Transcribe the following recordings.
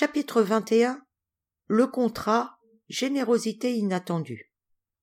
Chapitre 21. Le contrat, générosité inattendue.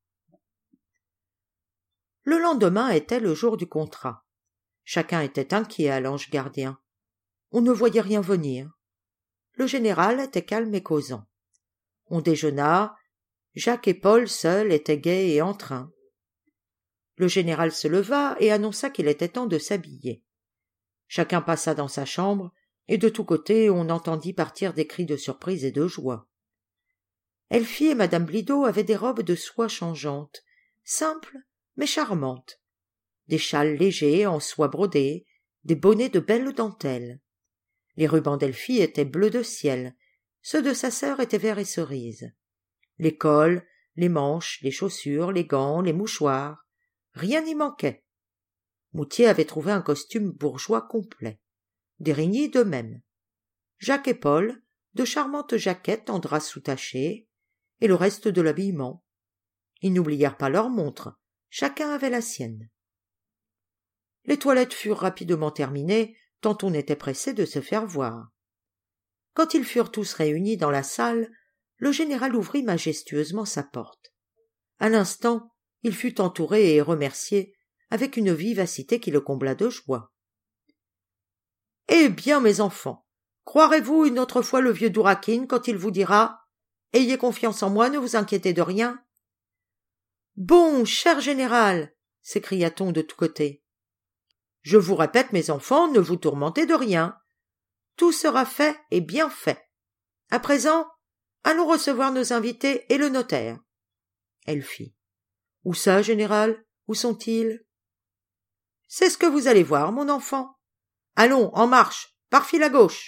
Le lendemain était le jour du contrat. Chacun était inquiet à l'ange gardien. On ne voyait rien venir. Le général était calme et causant. On déjeuna. Jacques et Paul seuls étaient gais et en train. Le général se leva et annonça qu'il était temps de s'habiller. Chacun passa dans sa chambre, et de tous côtés on entendit partir des cris de surprise et de joie. Elfie et madame Blido avaient des robes de soie changeantes, simples mais charmantes, des châles légers en soie brodée, des bonnets de belles dentelles. Les rubans d'Elfie étaient bleus de ciel, ceux de sa sœur étaient verts et cerise. Les cols, les manches, les chaussures, les gants, les mouchoirs, rien n'y manquait. Moutier avait trouvé un costume bourgeois complet. D'Érigny de même. Jacques et Paul, de charmantes jaquettes en drap soutaché, et le reste de l'habillement. Ils n'oublièrent pas leur montre, chacun avait la sienne. Les toilettes furent rapidement terminées, tant on était pressé de se faire voir. Quand ils furent tous réunis dans la salle, le général ouvrit majestueusement sa porte. À l'instant, il fut entouré et remercié avec une vivacité qui le combla de joie. « Eh bien, mes enfants, croirez-vous une autre fois le vieux Dourakine quand il vous dira « Ayez confiance en moi, ne vous inquiétez de rien » ? »« Bon, cher général !» s'écria-t-on de tous côtés. « Je vous répète, mes enfants, ne vous tourmentez de rien. Tout sera fait et bien fait. À présent, allons recevoir nos invités et le notaire. » Elfie. « Où ça, général? Où sont-ils » ? « C'est ce que vous allez voir, mon enfant. Allons, en marche, par file à gauche. »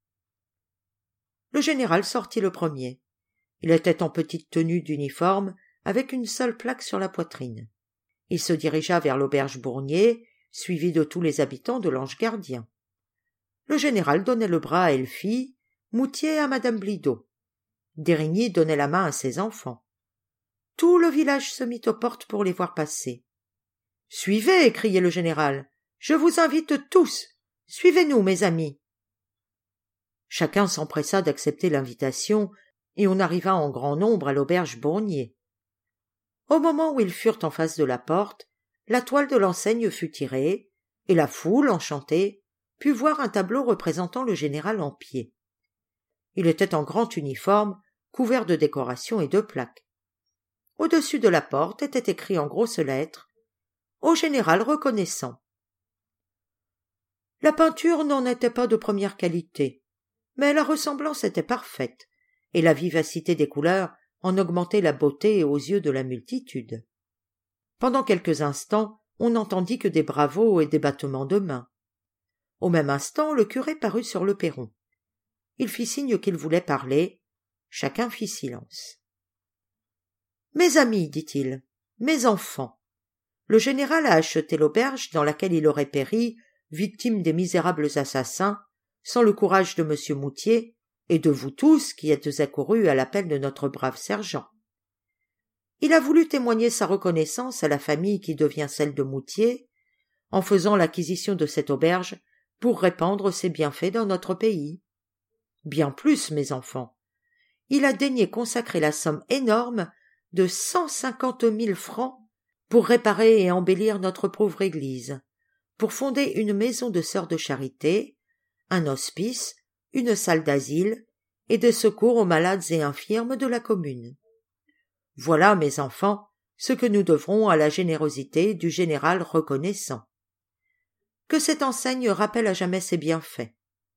Le général sortit le premier. Il était en petite tenue d'uniforme, avec une seule plaque sur la poitrine. Il se dirigea vers l'auberge Bournier, suivi de tous les habitants de l'Ange gardien. Le général donnait le bras à Elfie, Moutier à madame Blido. D'Érigny donnait la main à ses enfants. Tout le village se mit aux portes pour les voir passer. « Suivez !» criait le général. « Je vous invite tous. Suivez-nous, mes amis. » Chacun s'empressa d'accepter l'invitation, et on arriva en grand nombre à l'auberge Bournier. Au moment où ils furent en face de la porte, la toile de l'enseigne fut tirée, et la foule, enchantée, put voir un tableau représentant le général en pied. Il était en grand uniforme, couvert de décorations et de plaques. Au-dessus de la porte était écrit en grosses lettres « Au général reconnaissant ». La peinture n'en était pas de première qualité, mais la ressemblance était parfaite, et la vivacité des couleurs en augmentait la beauté aux yeux de la multitude. Pendant quelques instants, on n'entendit que des bravos et des battements de mains. Au même instant, le curé parut sur le perron. Il fit signe qu'il voulait parler. Chacun fit silence. « Mes amis, dit-il, mes enfants, le général a acheté l'auberge dans laquelle il aurait péri, victime des misérables assassins, sans le courage de monsieur Moutier et de vous tous qui êtes accourus à l'appel de notre brave sergent. Il a voulu témoigner sa reconnaissance à la famille qui devient celle de Moutier, en faisant l'acquisition de cette auberge pour répandre ses bienfaits dans notre pays. Bien plus, mes enfants, il a daigné consacrer la somme énorme de 150 000 francs pour réparer et embellir notre pauvre église, pour fonder une maison de sœurs de charité, un hospice, une salle d'asile et de secours aux malades et infirmes de la commune. Voilà, mes enfants, ce que nous devrons à la générosité du général reconnaissant. Que cette enseigne rappelle à jamais ses bienfaits. »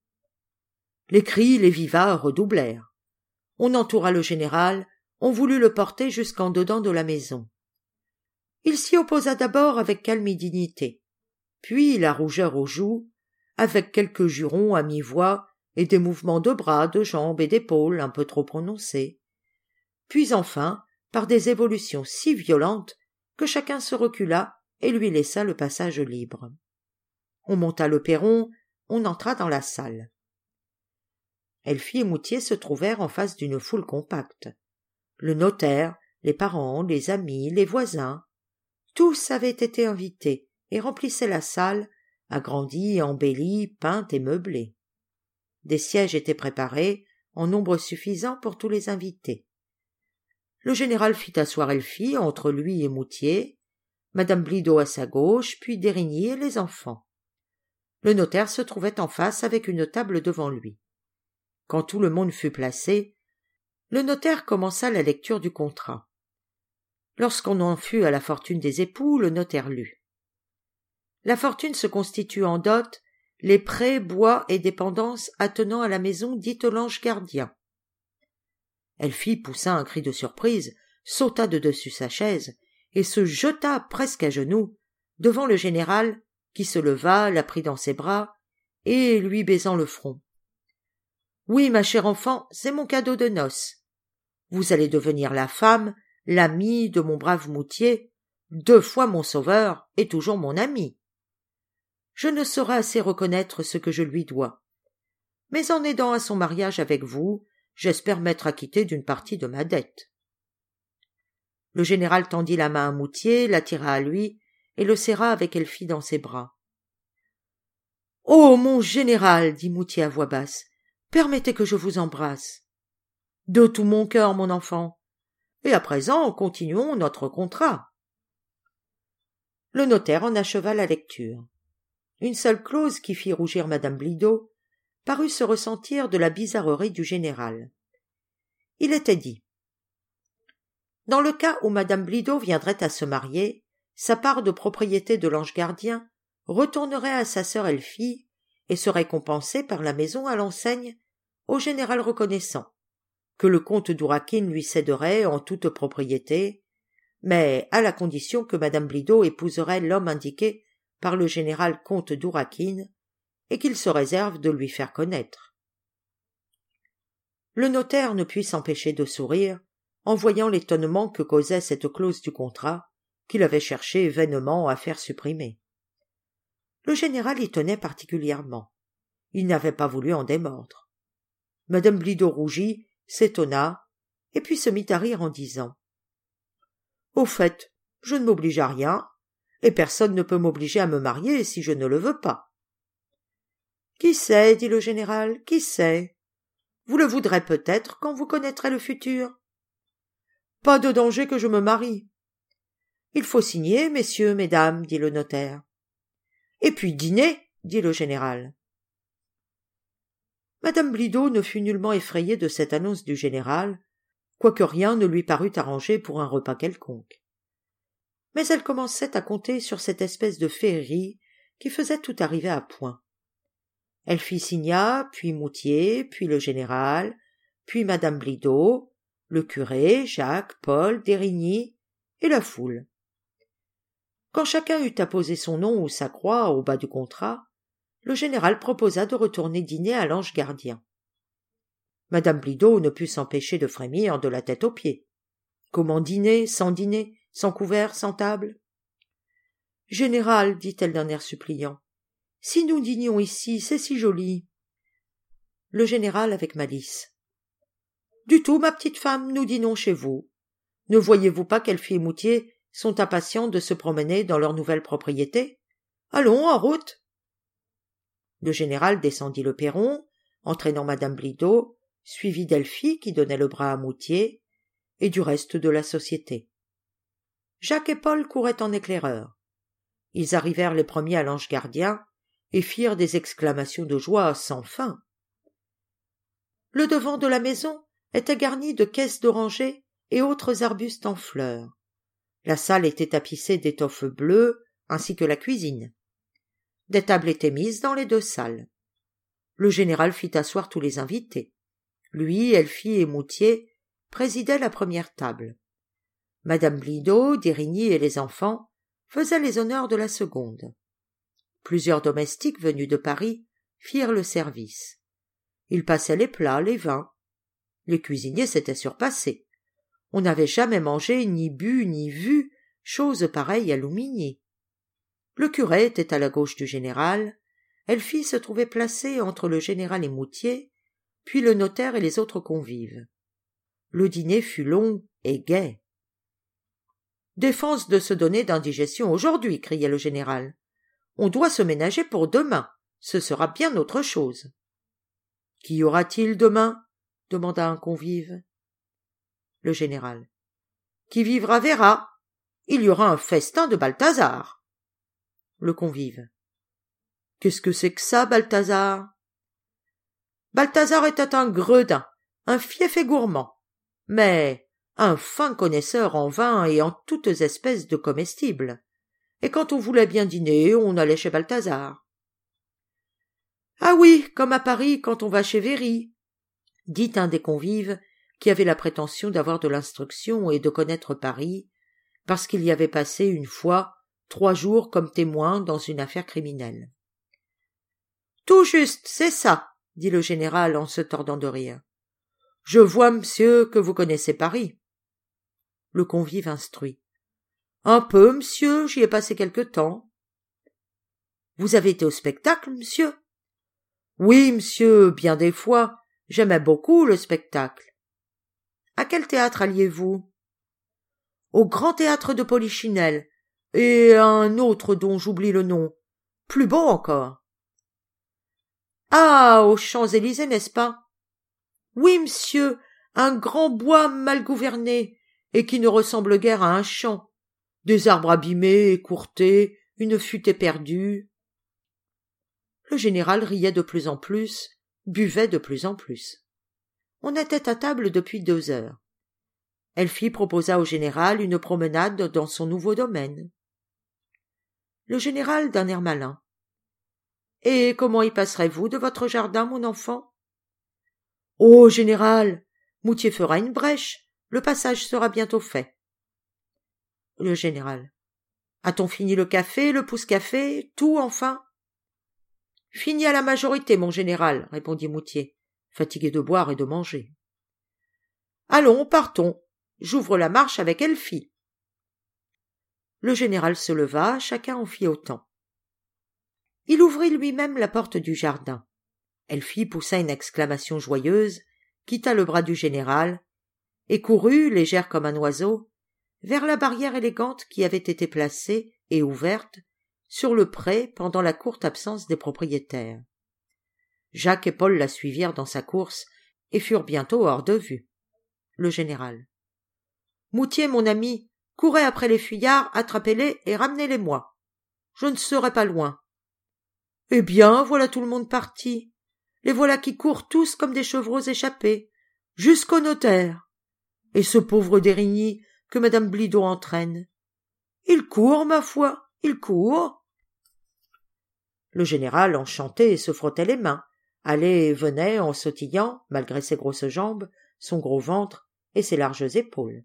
Les cris, les vivats redoublèrent. On entoura le général, on voulut le porter jusqu'en dedans de la maison. Il s'y opposa d'abord avec calme et dignité, puis la rougeur aux joues, avec quelques jurons à mi-voix et des mouvements de bras, de jambes et d'épaules un peu trop prononcés, puis enfin par des évolutions si violentes que chacun se recula et lui laissa le passage libre. On monta le perron, on entra dans la salle. Elfie et Moutier se trouvèrent en face d'une foule compacte. Le notaire, les parents, les amis, les voisins, tous avaient été invités et remplissaient la salle, agrandie, embellie, peinte et meublée. Des sièges étaient préparés, en nombre suffisant pour tous les invités. Le général fit asseoir Elfie entre lui et Moutier, madame Blido à sa gauche, puis D'Érigny et les enfants. Le notaire se trouvait en face avec une table devant lui. Quand tout le monde fut placé, le notaire commença la lecture du contrat. Lorsqu'on en fut à la fortune des époux, le notaire lut. La fortune se constitue en dot, les prés, bois et dépendances attenant à la maison dite l'Ange Gardien. Elfie poussa un cri de surprise, sauta de dessus sa chaise et se jeta presque à genoux devant le général qui se leva, la prit dans ses bras et lui baisant le front. « Oui, ma chère enfant, c'est mon cadeau de noces. Vous allez devenir la femme, l'amie de mon brave Moutier, 2 fois mon sauveur et toujours mon ami. Je ne saurais assez reconnaître ce que je lui dois. Mais en aidant à son mariage avec vous, j'espère m'être acquitté d'une partie de ma dette. » Le général tendit la main à Moutier, l'attira à lui et le serra avec Elfie dans ses bras. « Oh, mon général, dit Moutier à voix basse, permettez que je vous embrasse. De tout mon cœur, mon enfant. Et à présent, continuons notre contrat. » Le notaire en acheva la lecture. Une seule clause qui fit rougir madame Blido parut se ressentir de la bizarrerie du général. Il était dit: dans le cas où madame Blido viendrait à se marier, sa part de propriété de l'Ange Gardien retournerait à sa sœur Elfie et serait compensée par la maison à l'enseigne au général reconnaissant, que le comte d'Ouraquine lui céderait en toute propriété, mais à la condition que madame Blido épouserait l'homme indiqué par le général comte d'Ouraquine et qu'il se réserve de lui faire connaître. Le notaire ne put s'empêcher de sourire en voyant l'étonnement que causait cette clause du contrat qu'il avait cherché vainement à faire supprimer. Le général y tenait particulièrement. Il n'avait pas voulu en démordre. Madame Blido rougit, s'étonna, et puis se mit à rire en disant: « Au fait, je ne m'oblige à rien, et personne ne peut m'obliger à me marier si je ne le veux pas. »« Qui sait, dit le général, qui sait? Vous le voudrez peut-être quand vous connaîtrez le futur. »« Pas de danger que je me marie. »« Il faut signer, messieurs, mesdames, dit le notaire. »« Et puis dîner, dit le général. » Madame Blido ne fut nullement effrayée de cette annonce du général, quoique rien ne lui parût arrangé pour un repas quelconque. Mais elle commençait à compter sur cette espèce de féerie qui faisait tout arriver à point. Elfie signa, puis Moutier, puis le général, puis madame Blido, le curé, Jacques, Paul, D'Érigny et la foule. Quand chacun eut apposé son nom ou sa croix au bas du contrat, le général proposa de retourner dîner à l'Ange Gardien. Madame Blido ne put s'empêcher de frémir de la tête aux pieds. Comment dîner, sans couvert, sans table? « Général, dit-elle d'un air suppliant, si nous dînions ici, c'est si joli. » Le général avec malice. « Du tout, ma petite femme, nous dînons chez vous. Ne voyez-vous pas qu'Elfie et Moutier sont impatients de se promener dans leur nouvelle propriété? Allons, en route !» Le général descendit le perron, entraînant madame Blido, suivi d'Elfie qui donnait le bras à Moutier, et du reste de la société. Jacques et Paul couraient en éclaireurs. Ils arrivèrent les premiers à l'Ange Gardien et firent des exclamations de joie sans fin. Le devant de la maison était garni de caisses d'orangers et autres arbustes en fleurs. La salle était tapissée d'étoffes bleues, ainsi que la cuisine. Des tables étaient mises dans les 2 salles. Le général fit asseoir tous les invités. Lui, Elfie et Moutier présidaient la première table. Madame Blido, D'Érigny et les enfants faisaient les honneurs de la seconde. Plusieurs domestiques venus de Paris firent le service. Ils passaient les plats, les vins. Les cuisiniers s'étaient surpassés. On n'avait jamais mangé, ni bu, ni vu chose pareille à Loumigny. Le curé était à la gauche du général, Elfie se trouvait placée entre le général et Moutier, puis le notaire et les autres convives. Le dîner fut long et gai. « Défense de se donner d'indigestion aujourd'hui, criait le général. On doit se ménager pour demain, ce sera bien autre chose. Qu'y aura-t-il demain? demanda un convive. Le général. Qui vivra verra. Il y aura un festin de Balthazar. Le convive. Qu'est-ce que c'est que ça, Balthazar? Balthazar était un gredin, un fief et gourmand, mais un fin connaisseur en vin et en toutes espèces de comestibles. Et quand on voulait bien dîner, on allait chez Balthazar. Ah oui, comme à Paris quand on va chez Véry, dit un des convives qui avait la prétention d'avoir de l'instruction et de connaître Paris, parce qu'il y avait passé une fois 3 jours comme témoin dans une affaire criminelle. Tout juste, c'est ça, dit le général en se tordant de rire. Je vois, monsieur, que vous connaissez Paris. Le convive instruit. Un peu, monsieur, j'y ai passé quelque temps. Vous avez été au spectacle, monsieur? Oui, monsieur, bien des fois. J'aimais beaucoup le spectacle. À quel théâtre alliez-vous? Au Grand Théâtre de Polichinelle, et à un autre dont j'oublie le nom. Plus beau encore. Ah, aux Champs-Élysées, n'est-ce pas? Oui, monsieur, un grand bois mal gouverné, et qui ne ressemble guère à un champ. Des arbres abîmés, écourtés, une futaie perdue. Le général riait de plus en plus, buvait de plus en plus. On était à table depuis 2 heures. Elfie proposa au général une promenade dans son nouveau domaine. Le général d'un air malin. Et comment y passerez-vous de votre jardin, mon enfant? Oh, général, Moutier fera une brèche, le passage sera bientôt fait. Le général. A-t-on fini le café, le pousse-café, tout enfin? Fini à la majorité, mon général, répondit Moutier, fatigué de boire et de manger. Allons, partons. J'ouvre la marche avec Elfie. Le général se leva, chacun en fit autant. Il ouvrit lui-même la porte du jardin. Elfie poussa une exclamation joyeuse, quitta le bras du général, et courut, légère comme un oiseau, vers la barrière élégante qui avait été placée et ouverte sur le pré pendant la courte absence des propriétaires. Jacques et Paul la suivirent dans sa course et furent bientôt hors de vue. Le général. Moutier, mon ami, courez après les fuyards, attrapez-les et ramenez-les-moi. Je ne serai pas loin. Eh bien, voilà tout le monde parti. Les voilà qui courent tous comme des chevreaux échappés, jusqu'au notaire. Et ce pauvre D'Érigny que madame Blido entraîne. Il court, ma foi, il court. Le général, enchanté, se frottait les mains, allait et venait en sautillant, malgré ses grosses jambes, son gros ventre et ses larges épaules.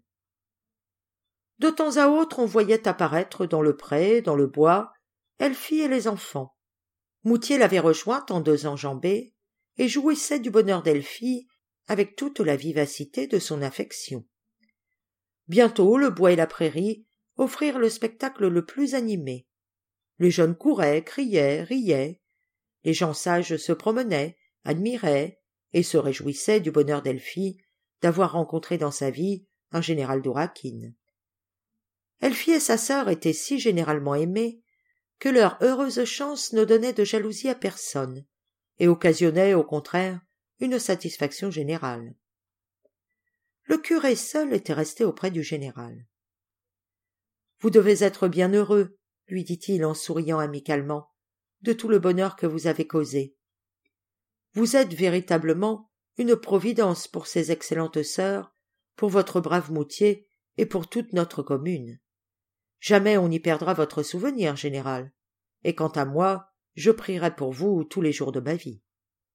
De temps à autre, on voyait apparaître dans le pré, dans le bois, Elfie et les enfants. Moutier l'avait rejointe en 2 enjambées et jouissait du bonheur d'Elfie avec toute la vivacité de son affection. Bientôt, le bois et la prairie offrirent le spectacle le plus animé. Les jeunes couraient, criaient, riaient. Les gens sages se promenaient, admiraient et se réjouissaient du bonheur d'Elfie d'avoir rencontré dans sa vie un général d'Ouraquine. Elfie et sa sœur étaient si généralement aimées que leur heureuse chance ne donnait de jalousie à personne et occasionnait, au contraire, une satisfaction générale. Le curé seul était resté auprès du général. « Vous devez être bien heureux, » lui dit-il en souriant amicalement, « de tout le bonheur que vous avez causé. Vous êtes véritablement une providence pour ces excellentes sœurs, pour votre brave Moutier et pour toute notre commune. Jamais on n'y perdra votre souvenir, général, et quant à moi, je prierai pour vous tous les jours de ma vie. »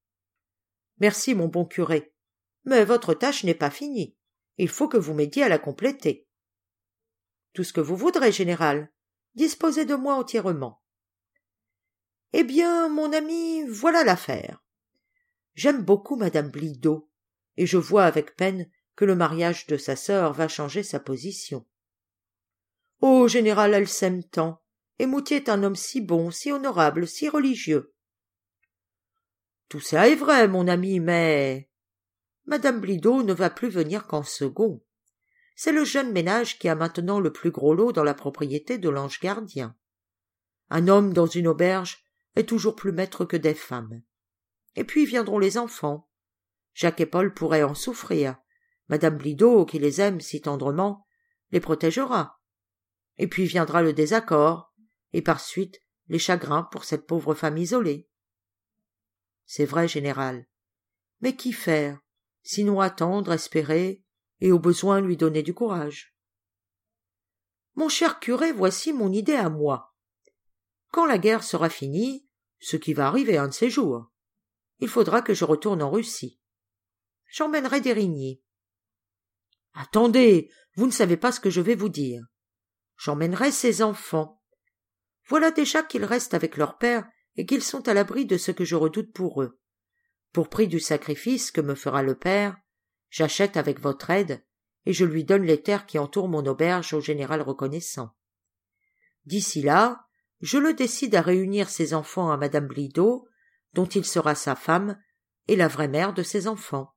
Merci, mon bon curé, mais votre tâche n'est pas finie. Il faut que vous m'aidiez à la compléter. Tout ce que vous voudrez, général. Disposez de moi entièrement. Eh bien, mon ami, voilà l'affaire. J'aime beaucoup madame Blido, et je vois avec peine que le mariage de sa sœur va changer sa position. Oh, général, elle s'aime tant, et Moutier est un homme si bon, si honorable, si religieux. Tout ça est vrai, mon ami, mais madame Blido ne va plus venir qu'en second. C'est le jeune ménage qui a maintenant le plus gros lot dans la propriété de l'ange gardien. Un homme dans une auberge est toujours plus maître que des femmes. Et puis viendront les enfants. Jacques et Paul pourraient en souffrir. Madame Blido, qui les aime si tendrement, les protégera. Et puis viendra le désaccord, et par suite les chagrins pour cette pauvre femme isolée. C'est vrai, général. Mais qu'y faire, sinon attendre, espérer, et au besoin lui donner du courage? Mon cher curé, voici mon idée à moi. Quand la guerre sera finie, ce qui va arriver un de ces jours, il faudra que je retourne en Russie. J'emmènerai Dérigny. Attendez, vous ne savez pas ce que je vais vous dire. J'emmènerai ses enfants. Voilà déjà qu'ils restent avec leur père et qu'ils sont à l'abri de ce que je redoute pour eux. Pour prix du sacrifice que me fera le père, j'achète avec votre aide et je lui donne les terres qui entourent mon auberge au général reconnaissant. D'ici là, je le décide à réunir ses enfants à madame Blido, dont il sera sa femme et la vraie mère de ses enfants.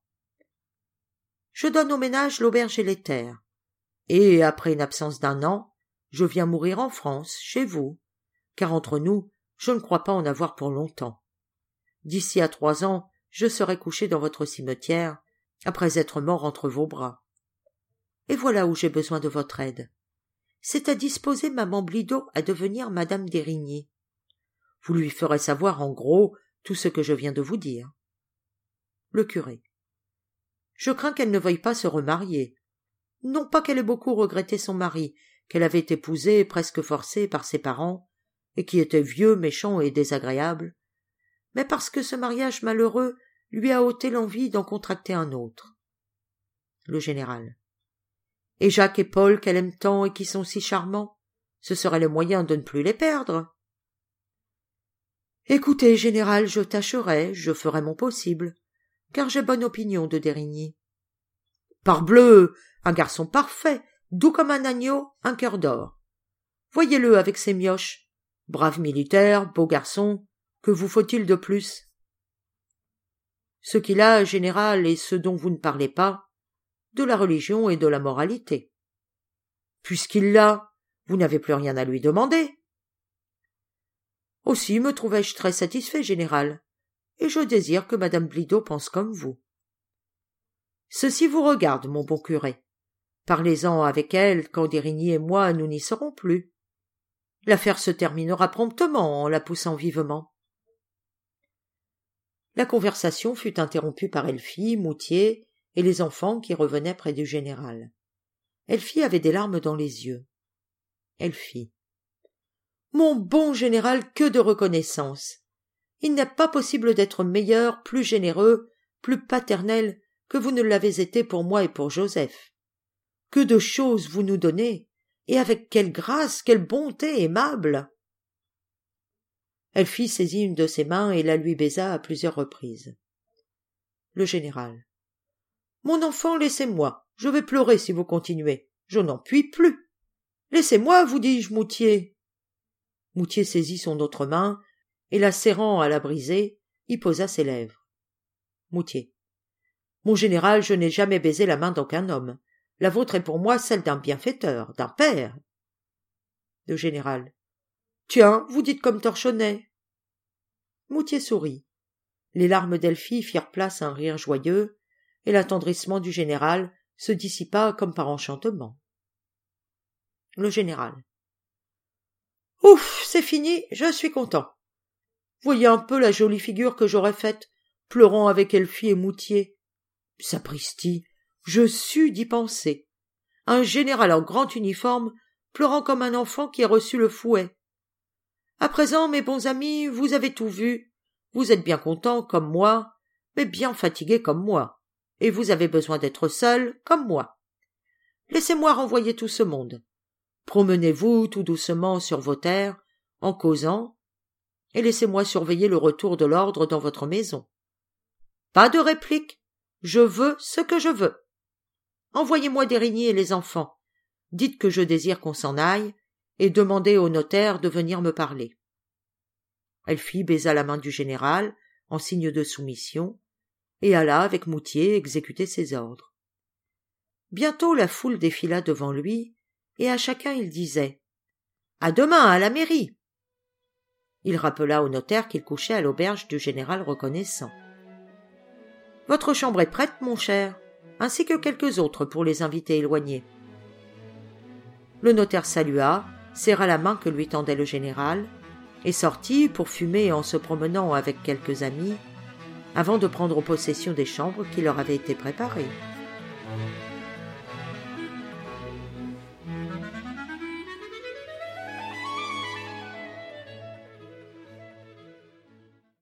Je donne au ménage l'auberge et les terres, et après une absence d'1 an, je viens mourir en France, chez vous, car entre nous, je ne crois pas en avoir pour longtemps. D'ici à 3 ans, je serai couché dans votre cimetière, après être mort entre vos bras. Et voilà où j'ai besoin de votre aide. C'est à disposer maman Blido à devenir madame Dérigny. Vous lui ferez savoir en gros tout ce que je viens de vous dire. Le curé. Je crains qu'elle ne veuille pas se remarier. Non pas qu'elle ait beaucoup regretté son mari, qu'elle avait épousé presque forcée par ses parents, et qui était vieux, méchant et désagréable, mais parce que ce mariage malheureux lui a ôté l'envie d'en contracter un autre. Le général. Et Jacques et Paul qu'elle aime tant et qui sont si charmants, ce serait le moyen de ne plus les perdre. Écoutez, général, je tâcherai, je ferai mon possible, car j'ai bonne opinion de Dérigny. Parbleu, un garçon parfait, doux comme un agneau, un cœur d'or. Voyez-le avec ses mioches. Brave militaire, beau garçon, que vous faut-il de plus? Ce qu'il a, général, est ce dont vous ne parlez pas, de la religion et de la moralité. Puisqu'il l'a, vous n'avez plus rien à lui demander. Aussi me trouvais-je très satisfait, général, et je désire que madame Blido pense comme vous. Ceci vous regarde, mon bon curé. Parlez-en avec elle quand Dérigny et moi nous n'y serons plus. L'affaire se terminera promptement en la poussant vivement. La conversation fut interrompue par Elfie, Moutier et les enfants qui revenaient près du général. Elfie avait des larmes dans les yeux. Elfie. Mon bon général, que de reconnaissance! Il n'est pas possible d'être meilleur, plus généreux, plus paternel que vous ne l'avez été pour moi et pour Joseph. Que de choses vous nous donnez, et avec quelle grâce, quelle bonté aimable! Elfie saisit une de ses mains et la lui baisa à plusieurs reprises. Le général. Mon enfant, laissez-moi, je vais pleurer si vous continuez, je n'en puis plus. Laissez-moi, vous dis-je, Moutier. Moutier saisit son autre main, et la serrant à la briser, y posa ses lèvres. Moutier. Mon général, je n'ai jamais baisé la main d'aucun homme. La vôtre est pour moi celle d'un bienfaiteur, d'un père. Le général. Tiens, vous dites comme Torchonnet. Moutier sourit. Les larmes d'Elfie firent place à un rire joyeux, et l'attendrissement du général se dissipa comme par enchantement. Le général. Ouf, c'est fini, je suis content. Voyez un peu la jolie figure que j'aurais faite, pleurant avec Elfie et Moutier. Sapristi, je sus d'y penser. Un général en grand uniforme, pleurant comme un enfant qui a reçu le fouet. À présent, mes bons amis, vous avez tout vu. Vous êtes bien contents, comme moi, mais bien fatigués comme moi, et vous avez besoin d'être seuls, comme moi. Laissez-moi renvoyer tout ce monde. Promenez-vous tout doucement sur vos terres, en causant, et laissez-moi surveiller le retour de l'ordre dans votre maison. Pas de réplique. Je veux ce que je veux. Envoyez-moi Dérigny et les enfants. Dites que je désire qu'on s'en aille, et demandez au notaire de venir me parler. Elfie baisa la main du général, en signe de soumission, et alla avec Moutier exécuter ses ordres. Bientôt la foule défila devant lui, et à chacun il disait « À demain, à la mairie !» Il rappela au notaire qu'il couchait à l'auberge du général reconnaissant. « Votre chambre est prête, mon cher, ainsi que quelques autres pour les invités éloignés. » Le notaire salua, serra la main que lui tendait le général, et sortit pour fumer en se promenant avec quelques amis, avant de prendre possession des chambres qui leur avaient été préparées.